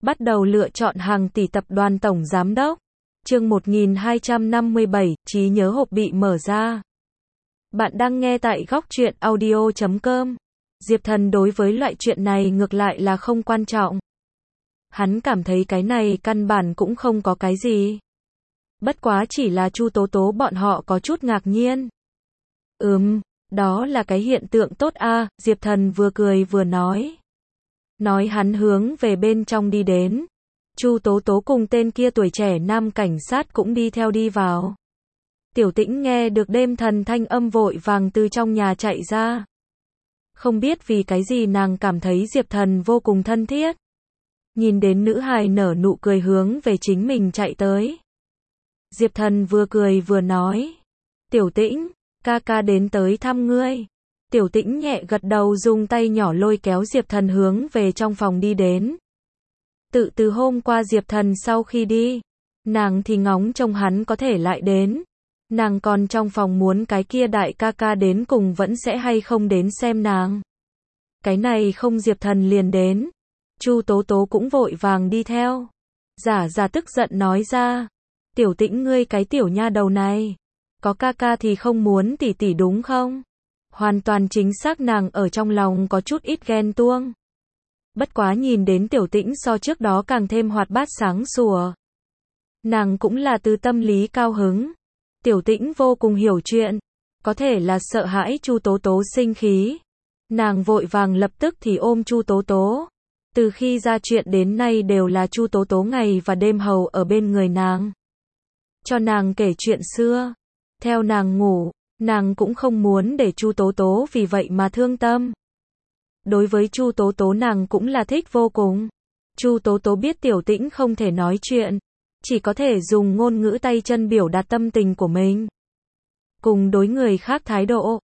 Bắt đầu lựa chọn hàng tỷ tập đoàn tổng giám đốc. Chương 1257, trí nhớ hộp bị mở ra. Bạn đang nghe tại góc truyện audio.com. Diệp Thần đối với loại chuyện này ngược lại là không quan trọng. Hắn cảm thấy cái này căn bản cũng không có cái gì. Bất quá chỉ là Chu Tố Tố bọn họ có chút ngạc nhiên. Đó là cái hiện tượng tốt a, Diệp Thần vừa cười vừa nói. Nói hắn hướng về bên trong đi đến. Chu Tố Tố cùng tên kia tuổi trẻ nam cảnh sát cũng đi theo đi vào. Tiểu Tĩnh nghe được đêm thần thanh âm vội vàng từ trong nhà chạy ra. Không biết vì cái gì nàng cảm thấy Diệp Thần vô cùng thân thiết. Nhìn đến nữ hài nở nụ cười hướng về chính mình chạy tới. Diệp Thần vừa cười vừa nói. Tiểu Tĩnh, ca ca đến tới thăm ngươi. Tiểu Tĩnh nhẹ gật đầu dùng tay nhỏ lôi kéo Diệp Thần hướng về trong phòng đi đến. Từ hôm qua Diệp Thần sau khi đi, nàng thì ngóng trông hắn có thể lại đến. Nàng còn trong phòng muốn cái kia đại ca ca đến cùng vẫn sẽ hay không đến xem nàng. Cái này không Diệp Thần liền đến. Chu Tố Tố cũng vội vàng đi theo. Giả tức giận nói ra. Tiểu Tĩnh ngươi cái tiểu nha đầu này. Có ca ca thì không muốn tỷ tỷ đúng không? Hoàn toàn chính xác nàng ở trong lòng có chút ít ghen tuông. Bất quá nhìn đến Tiểu Tĩnh so trước đó càng thêm hoạt bát sáng sủa. Nàng cũng là từ tâm lý cao hứng. Tiểu Tĩnh vô cùng hiểu chuyện. Có thể là sợ hãi Chu Tố Tố sinh khí. Nàng vội vàng lập tức thì ôm Chu Tố Tố. Từ khi ra chuyện đến nay đều là Chu Tố Tố ngày và đêm hầu ở bên người nàng. Cho nàng kể chuyện xưa. Theo nàng ngủ, nàng cũng không muốn để Chu Tố Tố vì vậy mà thương tâm. Đối với Chu Tố Tố nàng cũng là thích vô cùng. Chu Tố Tố biết Tiểu Tĩnh không thể nói chuyện, chỉ có thể dùng ngôn ngữ tay chân biểu đạt tâm tình của mình. Cùng đối người khác thái độ.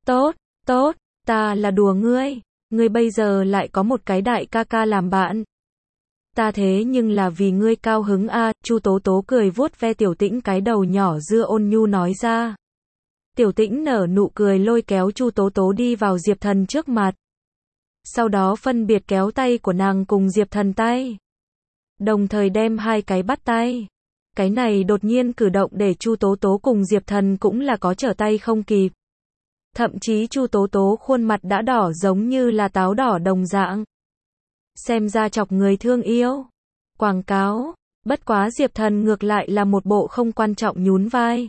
Tốt, ta là đùa ngươi. Ngươi bây giờ lại có một cái đại ca ca làm bạn. Ta thế nhưng là vì ngươi cao hứng a, Chu Tố Tố cười vuốt ve Tiểu Tĩnh cái đầu nhỏ dưa ôn nhu nói ra. Tiểu Tĩnh nở nụ cười lôi kéo Chu Tố Tố đi vào Diệp Thần trước mặt. Sau đó phân biệt kéo tay của nàng cùng Diệp Thần tay. Đồng thời đem hai cái bắt tay. Cái này đột nhiên cử động để Chu Tố Tố cùng Diệp Thần cũng là có trở tay không kịp. Thậm chí Chu Tố Tố khuôn mặt đã đỏ giống như là táo đỏ đồng dạng. Xem ra chọc người thương yêu. Quảng cáo. Bất quá Diệp Thần ngược lại là một bộ không quan trọng nhún vai.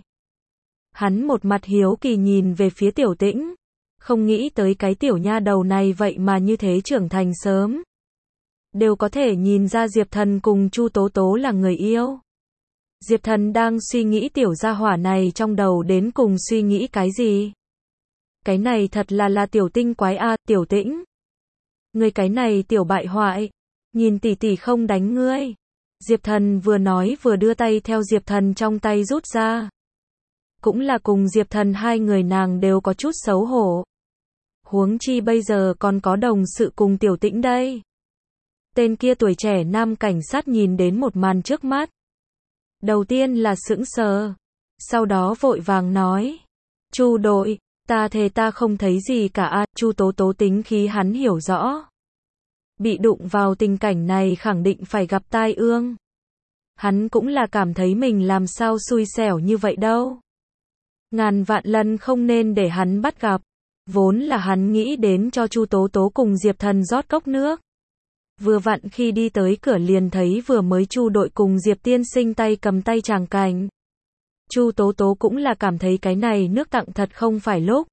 Hắn một mặt hiếu kỳ nhìn về phía Tiểu Tĩnh. Không nghĩ tới cái tiểu nha đầu này vậy mà như thế trưởng thành sớm. Đều có thể nhìn ra Diệp Thần cùng Chu Tố Tố là người yêu. Diệp Thần đang suy nghĩ tiểu gia hỏa này trong đầu đến cùng suy nghĩ cái gì. Cái này thật là tiểu tinh quái a, Tiểu Tĩnh. Ngươi cái này tiểu bại hoại. Nhìn tỷ tỷ không đánh ngươi. Diệp Thần vừa nói vừa đưa tay theo Diệp Thần trong tay rút ra. Cũng là cùng Diệp Thần hai người nàng đều có chút xấu hổ. Huống chi bây giờ còn có đồng sự cùng Tiểu Tĩnh đây. Tên kia tuổi trẻ nam cảnh sát nhìn đến một màn trước mắt. Đầu tiên là sững sờ. Sau đó vội vàng nói. Chu đội, ta thề ta không thấy gì cả a. Chu Tố Tố tính khí hắn hiểu rõ. Bị đụng vào tình cảnh này khẳng định phải gặp tai ương. Hắn cũng là cảm thấy mình làm sao xui xẻo như vậy đâu. Ngàn vạn lần không nên để hắn bắt gặp. Vốn là hắn nghĩ đến cho Chu Tố Tố cùng Diệp Thần rót cốc nước. Vừa vặn khi đi tới cửa liền thấy vừa mới Chu đội cùng Diệp tiên sinh tay cầm tay tràng cảnh. Chu Tố Tố cũng là cảm thấy cái này nước tặng thật không phải lúc.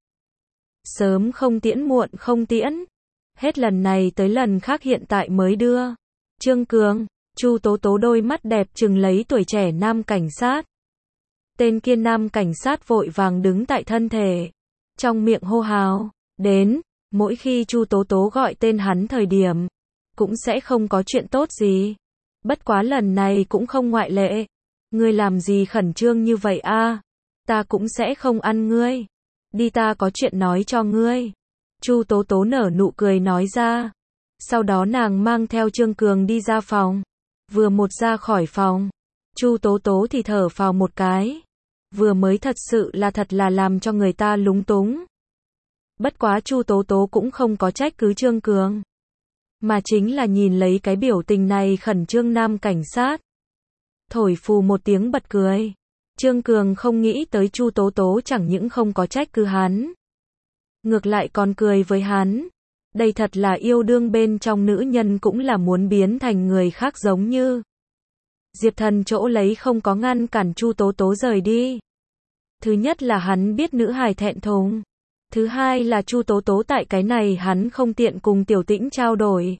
Sớm không tiễn muộn không tiễn. Hết lần này tới lần khác hiện tại mới đưa. Trương Cường, Chu Tố Tố đôi mắt đẹp trừng lấy tuổi trẻ nam cảnh sát. Tên kia nam cảnh sát vội vàng đứng tại thân thể. Trong miệng hô hào, đến, mỗi khi Chu Tố Tố gọi tên hắn thời điểm, cũng sẽ không có chuyện tốt gì. Bất quá lần này cũng không ngoại lệ. Ngươi làm gì khẩn trương như vậy a? Ta cũng sẽ không ăn ngươi. Đi ta có chuyện nói cho ngươi. Chu Tố Tố nở nụ cười nói ra. Sau đó nàng mang theo Trương Cường đi ra phòng. Vừa một ra khỏi phòng, Chu Tố Tố thì thở phào một cái. Vừa mới thật sự là làm cho người ta lúng túng. Bất quá Chu Tố Tố cũng không có trách cứ Trương Cường. mà chính là nhìn lấy cái biểu tình này khẩn trương nam cảnh sát. Thổi phù một tiếng bật cười. Trương Cường không nghĩ tới Chu Tố Tố chẳng những không có trách cứ hắn, ngược lại còn cười với hắn. Đây thật là yêu đương bên trong nữ nhân cũng là muốn biến thành người khác giống như. Diệp Thần chỗ lấy không có ngăn cản Chu Tố Tố rời đi. Thứ nhất là hắn biết nữ hài thẹn thùng. Thứ hai là Chu Tố Tố tại cái này hắn không tiện cùng Tiểu Tĩnh trao đổi.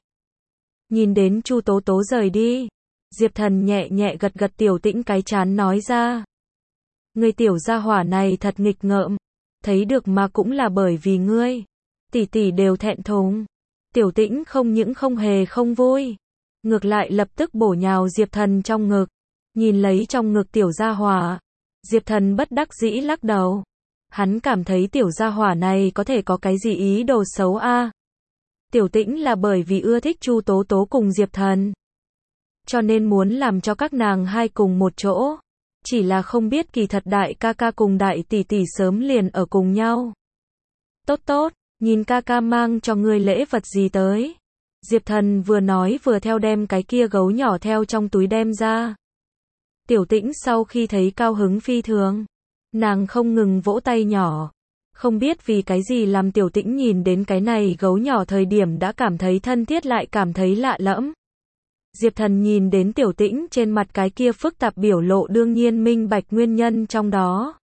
Nhìn đến Chu Tố Tố rời đi, Diệp Thần nhẹ nhẹ gật gật Tiểu Tĩnh cái trán nói ra. Người tiểu gia hỏa này thật nghịch ngợm. Thấy được mà cũng là bởi vì ngươi. Tỷ tỷ đều thẹn thùng. Tiểu Tĩnh không những không hề không vui, ngược lại lập tức bổ nhào Diệp Thần trong ngực. Nhìn lấy trong ngực tiểu gia hỏa, Diệp Thần bất đắc dĩ lắc đầu. Hắn cảm thấy tiểu gia hỏa này có thể có cái gì ý đồ xấu a? Tiểu Tĩnh là bởi vì ưa thích Chu Tố Tố cùng Diệp Thần, cho nên muốn làm cho các nàng hai cùng một chỗ. Chỉ là không biết kỳ thật đại ca ca cùng đại tỷ tỷ sớm liền ở cùng nhau. Tốt tốt, nhìn ca ca mang cho ngươi lễ vật gì tới. Diệp Thần vừa nói vừa theo đem cái kia gấu nhỏ theo trong túi đem ra. Tiểu Tĩnh sau khi thấy cao hứng phi thường. Nàng không ngừng vỗ tay nhỏ. Không biết vì cái gì làm Tiểu Tĩnh nhìn đến cái này gấu nhỏ thời điểm đã cảm thấy thân thiết lại cảm thấy lạ lẫm. Diệp Thần nhìn đến Tiểu Tĩnh trên mặt cái kia phức tạp biểu lộ đương nhiên minh bạch nguyên nhân trong đó.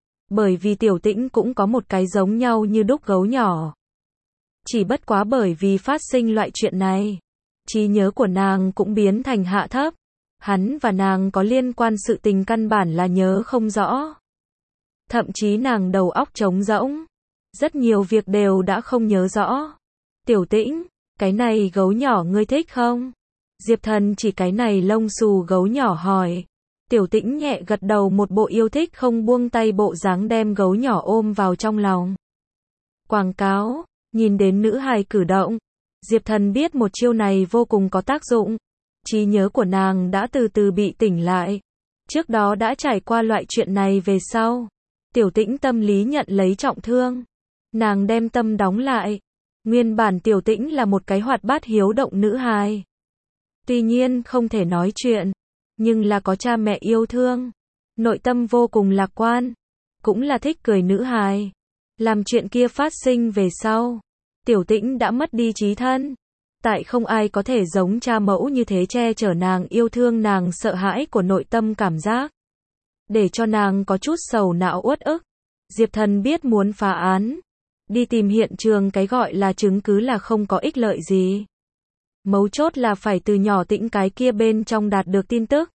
Bởi vì Tiểu Tĩnh cũng có một cái giống nhau như đúc gấu nhỏ. Chỉ bất quá bởi vì phát sinh loại chuyện này, trí nhớ của nàng cũng biến thành hạ thấp. Hắn và nàng có liên quan sự tình căn bản là nhớ không rõ. Thậm chí nàng đầu óc trống rỗng. Rất nhiều việc đều đã không nhớ rõ. Tiểu Tĩnh, cái này gấu nhỏ ngươi thích không? Diệp Thần chỉ cái này lông xù gấu nhỏ hỏi. Tiểu Tĩnh nhẹ gật đầu một bộ yêu thích không buông tay bộ dáng đem gấu nhỏ ôm vào trong lòng. Quảng cáo, nhìn đến nữ hài cử động, Diệp Thần biết một chiêu này vô cùng có tác dụng. Trí nhớ của nàng đã từ từ bị tỉnh lại. Trước đó đã trải qua loại chuyện này về sau. Tiểu Tĩnh tâm lý nhận lấy trọng thương. Nàng đem tâm đóng lại. Nguyên bản Tiểu Tĩnh là một cái hoạt bát hiếu động nữ hài. Tuy nhiên không thể nói chuyện, nhưng là có cha mẹ yêu thương. Nội tâm vô cùng lạc quan. Cũng là thích cười nữ hài. Làm chuyện kia phát sinh về sau, Tiểu Tĩnh đã mất đi trí thân. Tại không ai có thể giống cha mẫu như thế che chở nàng yêu thương nàng sợ hãi của nội tâm cảm giác. Để cho nàng có chút sầu não uất ức. Diệp Thần biết muốn phá án. Đi tìm hiện trường cái gọi là chứng cứ là không có ích lợi gì. Mấu chốt là phải từ nhỏ Tĩnh cái kia bên trong đạt được tin tức.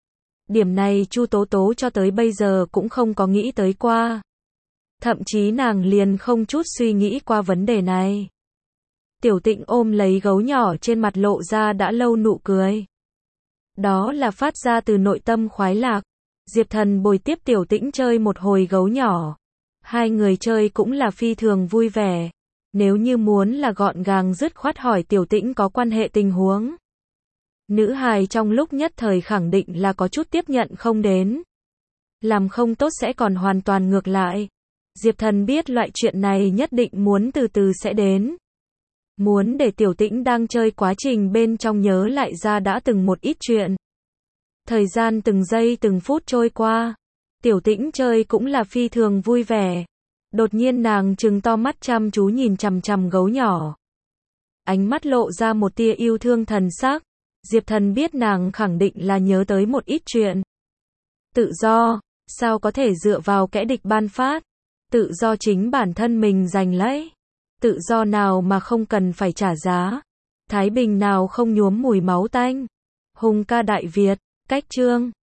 Điểm này Chu Tố Tố cho tới bây giờ cũng không có nghĩ tới qua. Thậm chí nàng liền không chút suy nghĩ qua vấn đề này. Tiểu Tĩnh ôm lấy gấu nhỏ trên mặt lộ ra đã lâu nụ cười. Đó là phát ra từ nội tâm khoái lạc. Diệp Thần bồi tiếp Tiểu Tĩnh chơi một hồi gấu nhỏ. Hai người chơi cũng là phi thường vui vẻ. Nếu như muốn là gọn gàng dứt khoát hỏi Tiểu Tĩnh có quan hệ tình huống. Nữ hài trong lúc nhất thời khẳng định là có chút tiếp nhận không đến. Làm không tốt sẽ còn hoàn toàn ngược lại. Diệp Thần biết loại chuyện này nhất định muốn từ từ sẽ đến. Muốn để Tiểu Tĩnh đang chơi quá trình bên trong nhớ lại ra đã từng một ít chuyện. Thời gian từng giây từng phút trôi qua. Tiểu Tĩnh chơi cũng là phi thường vui vẻ. Đột nhiên nàng trừng to mắt chăm chú nhìn chằm chằm gấu nhỏ. Ánh mắt lộ ra một tia yêu thương thần sắc. Diệp Thần biết nàng khẳng định là nhớ tới một ít chuyện. Tự do, sao có thể dựa vào kẻ địch ban phát? Tự do chính bản thân mình giành lấy. Tự do nào mà không cần phải trả giá? Thái bình nào không nhuốm mùi máu tanh? Hùng ca Đại Việt, cách chương